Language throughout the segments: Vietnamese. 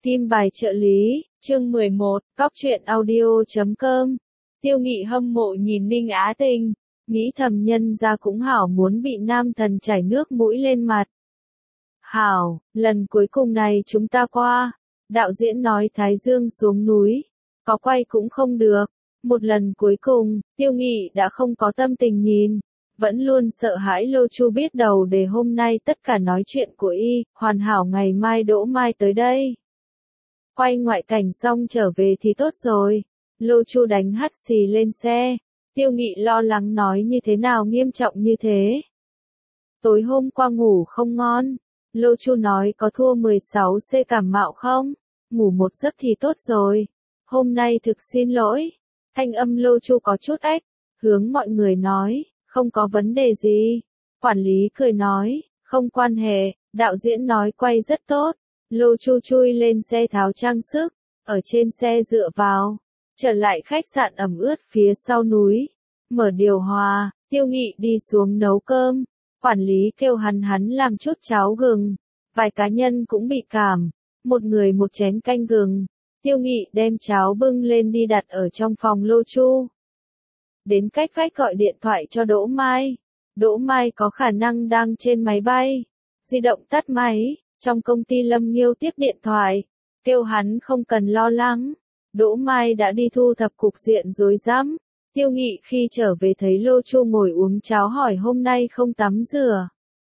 Kim bài trợ lý, chương 11, cóc truyện audio.com. Tiêu Nghị hâm mộ nhìn Ninh Á Tinh, nghĩ thầm nhân ra cũng hảo muốn bị nam thần chảy nước mũi lên mặt. Hảo, lần cuối cùng này chúng ta qua, đạo diễn nói Thái Dương xuống núi, có quay cũng không được. Một lần cuối cùng, Tiêu Nghị đã không có tâm tình nhìn, vẫn luôn sợ hãi Lô Chu biết đầu để hôm nay tất cả nói chuyện của y, hoàn hảo ngày mai Đỗ Mai tới đây. Quay ngoại cảnh xong trở về thì tốt rồi. Lô Chu đánh hắt xì lên xe. Tiêu Nghị lo lắng nói như thế nào nghiêm trọng như thế. Tối hôm qua ngủ không ngon. Lô Chu nói có thua 16C cảm mạo không? Ngủ một giấc thì tốt rồi. Hôm nay thực xin lỗi. Thanh âm Lô Chu có chút ách. Hướng mọi người nói, không có vấn đề gì. Quản lý cười nói, không quan hệ. Đạo diễn nói quay rất tốt. Lô Chu chui lên xe tháo trang sức, ở trên xe dựa vào, trở lại khách sạn ẩm ướt phía sau núi, mở điều hòa, Tiêu Nghị đi xuống nấu cơm, quản lý kêu hắn làm chút cháo gừng, vài cá nhân cũng bị cảm, một người một chén canh gừng, Tiêu Nghị đem cháo bưng lên đi đặt ở trong phòng Lô Chu. Đến cách vách gọi điện thoại cho Đỗ Mai có khả năng đang trên máy bay, di động tắt máy. Trong công ty Lâm Nghiêu tiếp điện thoại, kêu hắn không cần lo lắng. Đỗ Mai đã đi thu thập cục diện rối rắm. Tiêu Nghị khi trở về thấy Lô Chu ngồi uống cháo hỏi hôm nay không tắm rửa.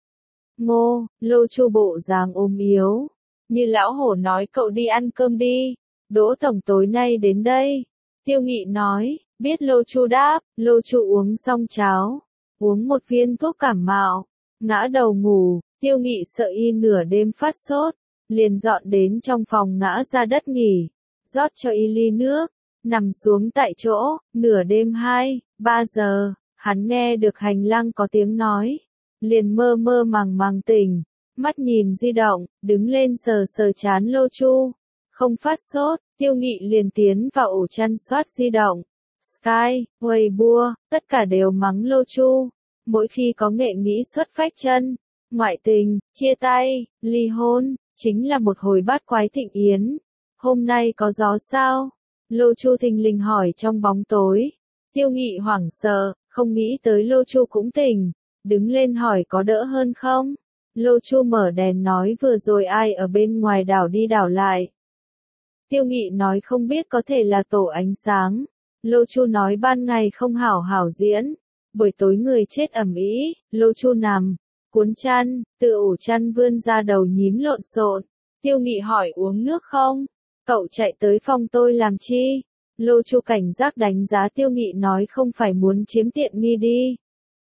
Ngô, Lô Chu bộ dáng ốm yếu. Như lão hổ nói cậu đi ăn cơm đi. Đỗ tổng tối nay đến đây. Tiêu Nghị nói, biết Lô Chu đáp. Lô Chu uống xong cháo, uống một viên thuốc cảm mạo, ngã đầu ngủ. Tiêu Nghị sợ y nửa đêm phát sốt, liền dọn đến trong phòng ngã ra đất nghỉ, rót cho y ly nước, nằm xuống tại chỗ, nửa đêm 2-3 giờ, hắn nghe được hành lang có tiếng nói, liền mơ mơ màng tỉnh, mắt nhìn di động, đứng lên sờ trán Lô Chu, không phát sốt, Tiêu Nghị liền tiến vào ổ chăn soát di động, Sky, Weibo, tất cả đều mắng Lô Chu, mỗi khi có nghệ nghĩ xuất phách chân. Ngoại tình, chia tay, ly hôn, chính là một hồi bát quái thịnh yến. Hôm nay có gió sao? Lô Chu thình lình hỏi trong bóng tối. Tiêu Nghị hoảng sợ, không nghĩ tới Lô Chu cũng tỉnh, đứng lên hỏi có đỡ hơn không? Lô Chu mở đèn nói vừa rồi ai ở bên ngoài đảo đi đảo lại. Tiêu Nghị nói không biết có thể là tổ ánh sáng. Lô Chu nói ban ngày không hảo diễn, buổi tối người chết ầm ĩ. Lô Chu nằm cuốn chăn, từ ổ chăn vươn ra đầu nhím lộn xộn. Tiêu Nghị hỏi uống nước không? Cậu chạy tới phòng tôi làm chi? Lô Chu cảnh giác đánh giá Tiêu Nghị nói không phải muốn chiếm tiện nghi đi.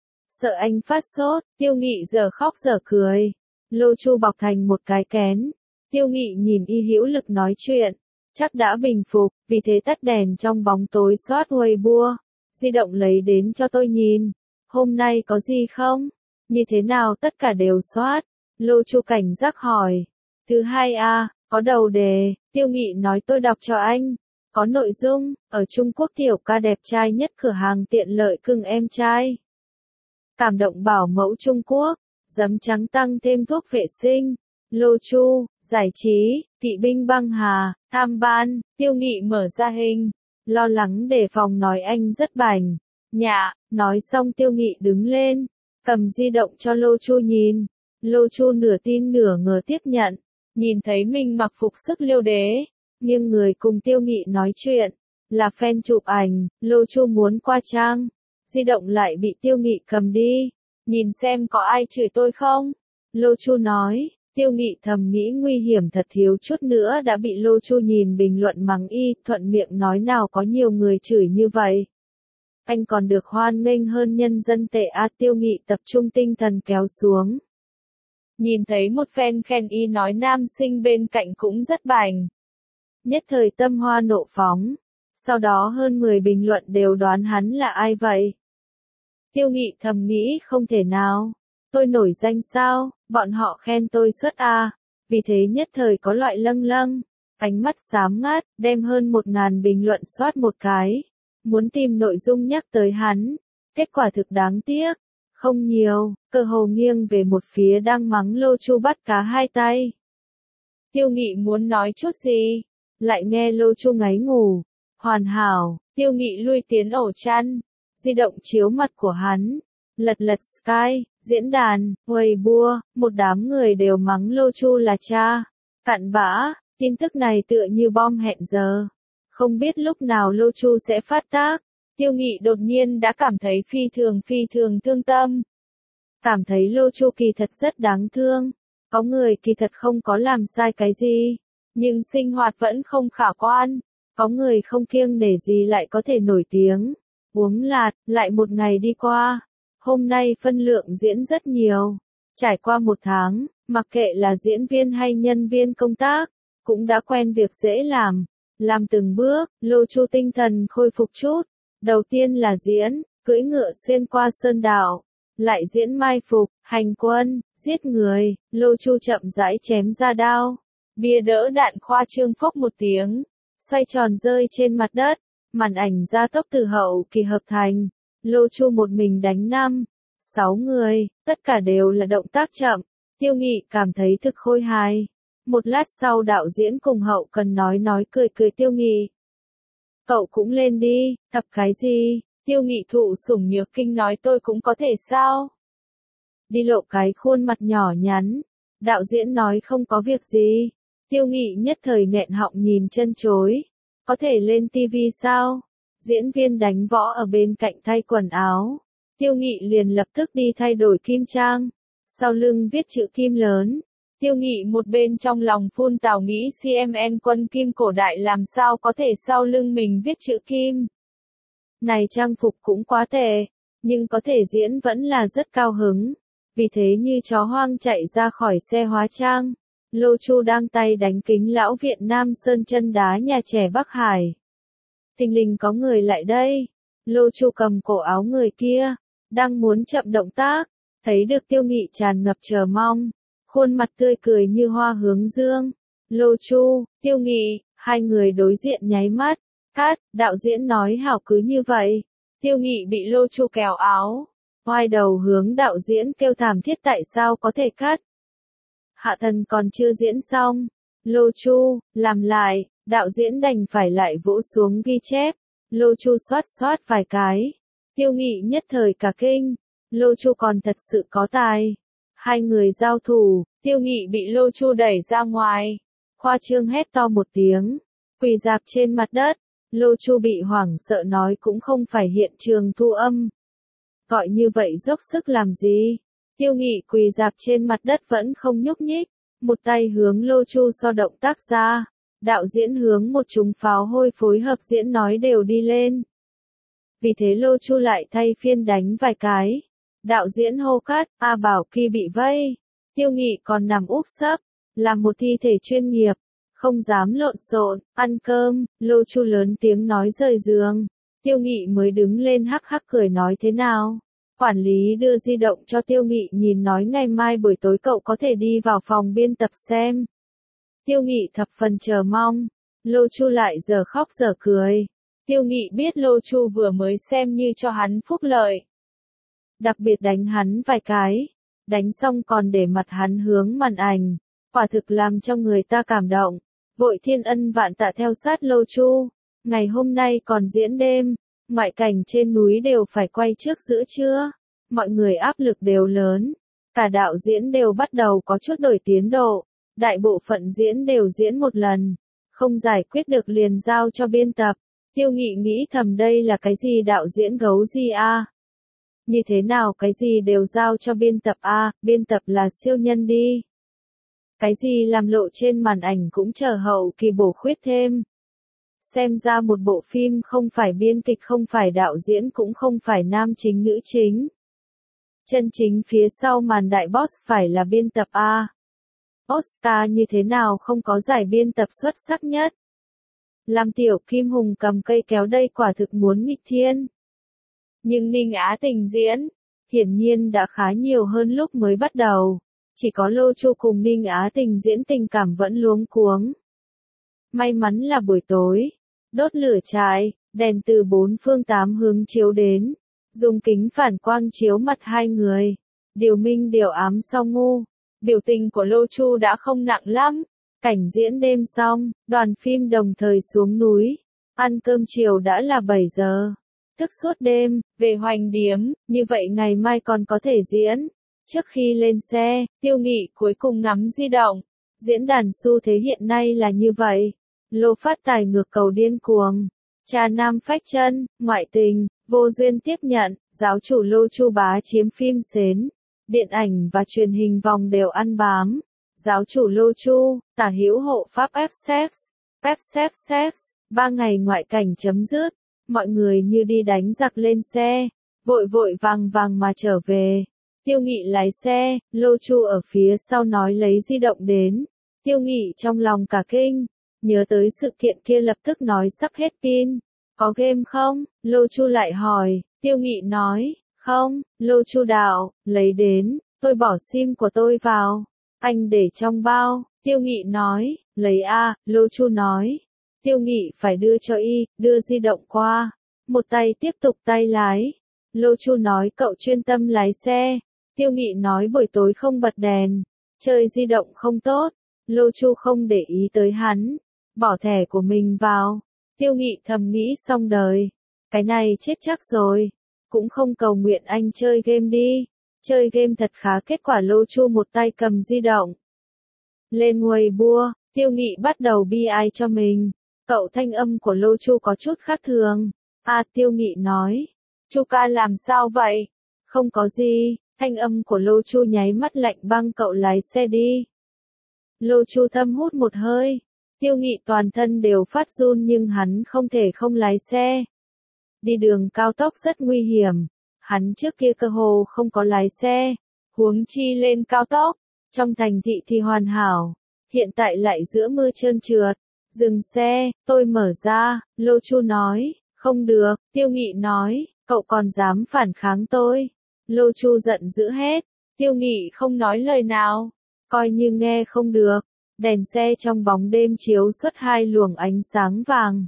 Sợ anh phát sốt, Tiêu Nghị giờ khóc giờ cười. Lô Chu bọc thành một cái kén. Tiêu Nghị nhìn y hữu lực nói chuyện. Chắc đã bình phục, vì thế tắt đèn trong bóng tối soát Weibo. Di động lấy đến cho tôi nhìn. Hôm nay có gì không? Như thế nào tất cả đều soát? Lô Chu cảnh giác hỏi. Thứ hai có đầu đề, Tiêu Nghị nói tôi đọc cho anh. Có nội dung, ở Trung Quốc tiểu ca đẹp trai nhất cửa hàng tiện lợi cưng em trai. Cảm động bảo mẫu Trung Quốc, giấm trắng tăng thêm thuốc vệ sinh. Lô Chu, giải trí, kỵ binh băng hà, tham ban, Tiêu Nghị mở ra hình. Lo lắng đề phòng nói anh rất bảnh. Nhạ, nói xong Tiêu Nghị đứng lên. Cầm di động cho Lô Chu nhìn. Lô Chu nửa tin nửa ngờ tiếp nhận. Nhìn thấy mình mặc phục sức liêu đế. Nhưng người cùng Tiêu Nghị nói chuyện. Là fan chụp ảnh. Lô Chu muốn qua trang. Di động lại bị Tiêu Nghị cầm đi. Nhìn xem có ai chửi tôi không? Lô Chu nói. Tiêu Nghị thầm nghĩ nguy hiểm thật thiếu chút nữa đã bị Lô Chu nhìn bình luận mắng y. Thuận miệng nói nào có nhiều người chửi như vậy. Anh còn được hoan nghênh hơn nhân dân tệ Tiêu Nghị tập trung tinh thần kéo xuống. Nhìn thấy một fan khen y nói nam sinh bên cạnh cũng rất bảnh. Nhất thời tâm hoa nộ phóng. Sau đó hơn 10 bình luận đều đoán hắn là ai vậy. Tiêu Nghị thầm nghĩ không thể nào. Tôi nổi danh sao, bọn họ khen tôi xuất Vì thế nhất thời có loại lâng, ánh mắt xám ngát, đem hơn 1000 bình luận soát một cái. Muốn tìm nội dung nhắc tới hắn, kết quả thực đáng tiếc, không nhiều, cơ hồ nghiêng về một phía đang mắng Lô Chu bắt cá hai tay. Tiêu Nghị muốn nói chút gì, lại nghe Lô Chu ngáy ngủ. Hoàn hảo, Tiêu Nghị lui tiến ổ chăn, di động chiếu mặt của hắn, lật lật Sky, diễn đàn, Weibo, một đám người đều mắng Lô Chu là cha. Cặn bã, tin tức này tựa như bom hẹn giờ. Không biết lúc nào Lô Chu sẽ phát tác. Tiêu Nghị đột nhiên đã cảm thấy phi thường thương tâm. Cảm thấy Lô Chu kỳ thật rất đáng thương. Có người kỳ thật không có làm sai cái gì, nhưng sinh hoạt vẫn không khả quan. Có người không kiêng nể gì lại có thể nổi tiếng. Uống lạt, lại một ngày đi qua. Hôm nay phân lượng diễn rất nhiều. Trải qua một tháng, mặc kệ là diễn viên hay nhân viên công tác, cũng đã quen việc dễ làm. Làm từng bước, Lô Chu tinh thần khôi phục chút. Đầu tiên là diễn, cưỡi ngựa xuyên qua sơn đảo. Lại diễn mai phục, hành quân, giết người, Lô Chu chậm rãi chém ra đao. Bia đỡ đạn khoa trương phốc một tiếng, xoay tròn rơi trên mặt đất, màn ảnh gia tốc từ hậu kỳ hợp thành. Lô Chu một mình đánh 6 người, tất cả đều là động tác chậm. Tiêu Nghị cảm thấy thực khôi hài. Một lát sau đạo diễn cùng hậu cần nói cười Tiêu Nghị. Cậu cũng lên đi, tập cái gì? Tiêu Nghị thụ sủng nhược kinh nói tôi cũng có thể sao? Đi lộ cái khuôn mặt nhỏ nhắn. Đạo diễn nói không có việc gì. Tiêu Nghị nhất thời nghẹn họng nhìn chân chối. Có thể lên tivi sao? Diễn viên đánh võ ở bên cạnh thay quần áo. Tiêu Nghị liền lập tức đi thay đổi kim trang. Sau lưng viết chữ kim lớn. Tiêu Nghị một bên trong lòng phun tào nghĩ CMN quân kim cổ đại làm sao có thể sau lưng mình viết chữ kim. Này trang phục cũng quá tệ, nhưng có thể diễn vẫn là rất cao hứng. Vì thế như chó hoang chạy ra khỏi xe hóa trang. Lô Chu đang tay đánh kính lão Việt Nam sơn chân đá nhà trẻ Bắc Hải. Thình lình có người lại đây. Lô Chu cầm cổ áo người kia, đang muốn chậm động tác, thấy được Tiêu Nghị tràn ngập chờ mong, khuôn mặt tươi cười như hoa hướng dương. Lô Chu, Tiêu Nghị, hai người đối diện nháy mắt. Cắt, đạo diễn nói hảo cứ như vậy. Tiêu Nghị bị Lô Chu kéo áo, quay đầu hướng đạo diễn kêu thảm thiết tại sao có thể cắt. Hạ thần còn chưa diễn xong. Lô Chu, làm lại, đạo diễn đành phải lại vỗ xuống ghi chép. Lô Chu xoát vài cái. Tiêu Nghị nhất thời cả kinh. Lô Chu còn thật sự có tài. Hai người giao thủ, Tiêu Nghị bị Lô Chu đẩy ra ngoài. Khoa trương hét to một tiếng, quỳ rạp trên mặt đất. Lô Chu bị hoảng sợ nói cũng không phải hiện trường thu âm. Gọi như vậy dốc sức làm gì? Tiêu Nghị quỳ rạp trên mặt đất vẫn không nhúc nhích, một tay hướng Lô Chu so động tác ra. Đạo diễn hướng một chúng pháo hôi phối hợp diễn nói đều đi lên. Vì thế Lô Chu lại thay phiên đánh vài cái. Đạo diễn hô cắt, A Bảo Kỳ bị vây. Tiêu Nghị còn nằm úp sấp, làm một thi thể chuyên nghiệp, không dám lộn xộn, ăn cơm. Lô Chu lớn tiếng nói rời giường. Tiêu Nghị mới đứng lên hắc hắc cười nói thế nào. Quản lý đưa di động cho Tiêu Nghị nhìn nói ngày mai buổi tối cậu có thể đi vào phòng biên tập xem. Tiêu Nghị thập phần chờ mong. Lô Chu lại giờ khóc giờ cười. Tiêu Nghị biết Lô Chu vừa mới xem như cho hắn phúc lợi. Đặc biệt đánh hắn vài cái. Đánh xong còn để mặt hắn hướng màn ảnh. Quả thực làm cho người ta cảm động. Vội thiên ân vạn tạ theo sát Lô Chu. Ngày hôm nay còn diễn đêm. Ngoại cảnh trên núi đều phải quay trước giữa trưa. Mọi người áp lực đều lớn. Cả đạo diễn đều bắt đầu có chút đổi tiến độ. Đại bộ phận diễn đều diễn một lần. Không giải quyết được liền giao cho biên tập. Tiêu Nghị nghĩ thầm đây là cái gì đạo diễn gấu gì a? Như thế nào cái gì đều giao cho biên tập a? Biên tập là siêu nhân đi. Cái gì làm lộ trên màn ảnh cũng chờ hậu kỳ bổ khuyết thêm. Xem ra một bộ phim không phải biên kịch không phải đạo diễn cũng không phải nam chính nữ chính. Chân chính phía sau màn đại boss phải là biên tập a. Oscar như thế nào không có giải biên tập xuất sắc nhất. Làm tiểu Kim Hùng cầm cây kéo đây quả thực muốn nghịch thiên. Nhưng Ninh Á Tình diễn, hiển nhiên đã khá nhiều hơn lúc mới bắt đầu. Chỉ có Lô Chu cùng Ninh Á Tình diễn tình cảm vẫn luống cuống. May mắn là buổi tối, đốt lửa trại, đèn từ bốn phương tám hướng chiếu đến, dùng kính phản quang chiếu mặt hai người. Điều minh điều ám sau ngu, biểu tình của Lô Chu đã không nặng lắm, Cảnh diễn đêm xong, đoàn phim đồng thời xuống núi. Ăn cơm chiều đã là 7 giờ. Thức suốt đêm, về Hoành Điếm, như vậy ngày mai còn có thể diễn. Trước khi lên xe, Tiêu Nghị cuối cùng ngắm di động. Diễn đàn xu thế hiện nay là như vậy. Lô phát tài ngược cầu điên cuồng. Trà nam phách chân, ngoại tình, vô duyên tiếp nhận, giáo chủ Lô Chu bá chiếm phim sến. Điện ảnh và truyền hình vòng đều ăn bám. Giáo chủ Lô Chu, tả hữu hộ pháp F-Sex, 3 ngày ngoại cảnh chấm dứt. Mọi người như đi đánh giặc lên xe, vội vội vàng vàng mà trở về. Tiêu Nghị lái xe, Lô Chu ở phía sau nói lấy di động đến. Tiêu Nghị trong lòng cả kinh, nhớ tới sự kiện kia lập tức nói sắp hết pin. Có game không? Lô Chu lại hỏi, Tiêu Nghị nói, không. Lô Chu đạo, lấy đến, tôi bỏ sim của tôi vào. Anh để trong bao. Tiêu Nghị nói, lấy a. Lô Chu nói. Tiêu Nghị phải đưa cho y, đưa di động qua. Một tay tiếp tục tay lái. Lô Chu nói cậu chuyên tâm lái xe. Tiêu Nghị nói buổi tối không bật đèn. Chơi di động không tốt. Lô Chu không để ý tới hắn. Bỏ thẻ của mình vào. Tiêu Nghị thầm nghĩ xong đời. Cái này chết chắc rồi. Cũng không cầu nguyện anh chơi game đi. Chơi game thật khá kết quả Lô Chu một tay cầm di động. Lên Weibo, Tiêu Nghị bắt đầu bi ai cho mình. Cậu thanh âm của Lô Chu có chút khác thường. Tiêu Nghị nói. Chu ca làm sao vậy? Không có gì, thanh âm của Lô Chu nháy mắt lạnh băng cậu lái xe đi. Lô Chu thâm hút một hơi. Tiêu Nghị toàn thân đều phát run nhưng hắn không thể không lái xe. Đi đường cao tốc rất nguy hiểm. Hắn trước kia cơ hồ không có lái xe. Huống chi lên cao tốc. Trong thành thị thì hoàn hảo. Hiện tại lại giữa mưa trơn trượt. Dừng xe, tôi mở ra. Lô Chu nói. Không được, Tiêu Nghị nói. Cậu còn dám phản kháng tôi. Lô Chu giận dữ hết. Tiêu Nghị không nói lời nào. Coi như nghe không được. Đèn xe trong bóng đêm chiếu xuất hai luồng ánh sáng vàng.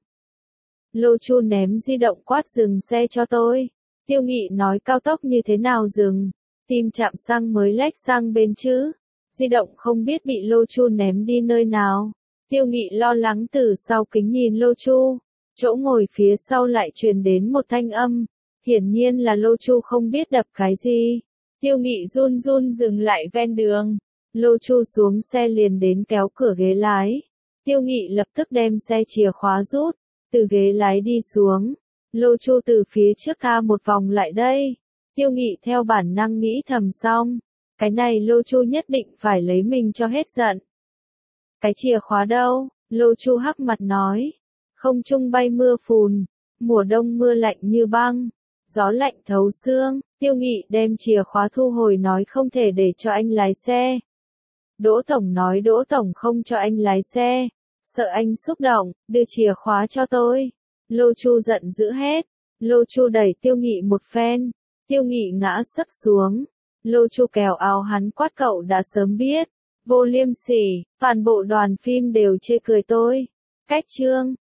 Lô Chu ném di động quát dừng xe cho tôi. Tiêu Nghị nói cao tốc như thế nào dừng. Tìm trạm xăng mới lách sang bên chứ. Di động không biết bị Lô Chu ném đi nơi nào. Tiêu Nghị lo lắng từ sau kính nhìn Lô Chu. Chỗ ngồi phía sau lại truyền đến một thanh âm. Hiển nhiên là Lô Chu không biết đập cái gì. Tiêu Nghị run run dừng lại ven đường. Lô Chu xuống xe liền đến kéo cửa ghế lái. Tiêu Nghị lập tức đem xe chìa khóa rút. Từ ghế lái đi xuống. Lô Chu từ phía trước tha một vòng lại đây. Tiêu Nghị theo bản năng nghĩ thầm xong. Cái này Lô Chu nhất định phải lấy mình cho hết giận. Cái chìa khóa đâu? Lô Chu hắc mặt nói. Không trung bay mưa phùn. Mùa đông mưa lạnh như băng. Gió lạnh thấu xương. Tiêu Nghị đem chìa khóa thu hồi nói không thể để cho anh lái xe. Đỗ Tổng nói Đỗ Tổng không cho anh lái xe. Sợ anh xúc động, đưa chìa khóa cho tôi. Lô Chu giận dữ hết. Lô Chu đẩy Tiêu Nghị một phen. Tiêu Nghị ngã sấp xuống. Lô Chu kéo áo hắn quát cậu đã sớm biết. Vô liêm sỉ, toàn bộ đoàn phim đều chê cười tôi. Cách chương.